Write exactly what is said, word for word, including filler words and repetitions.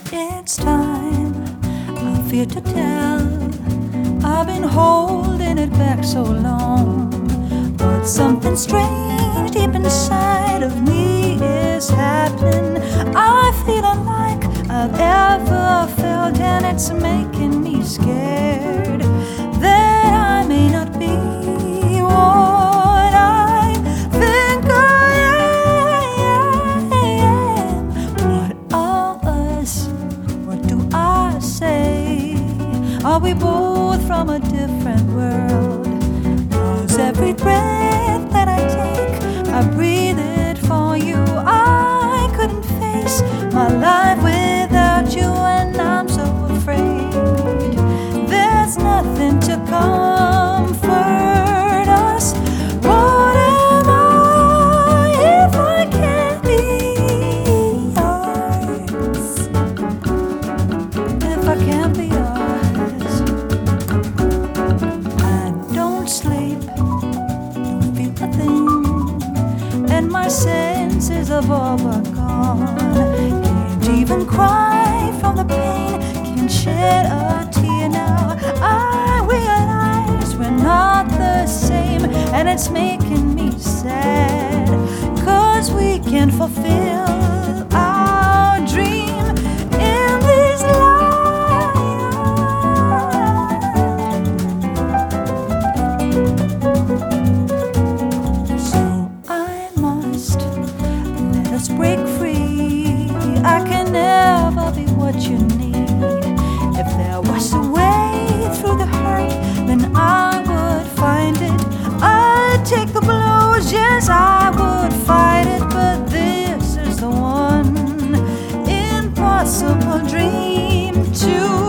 It's time, I fear to tell. I've been holding it back so long, but something strange deep inside of me is happening. I feel unlike I've ever felt, and it's making me scared that I may not be what I think I am. What of us? What do I say? Are we both from a different world? 'Cause every breath that I take, I breathe it for you. I couldn't face my life without you, and I'm so afraid there's nothing to comfort us. What am I if I can't be yours? If I can't be yours, I don't sleep, don't feel a thing, and my senses have all but gone. Can't even cry from the pain, can't shed a tear now. I realize we're not the same, and it's making me sad, 'cause we can't fulfill our dream in this life. So I must let us break free. I can never be what you need. If there was a way through the hurt, then I would find it. I'd take the blows, yes, I would fight it. But this is the one impossible dream to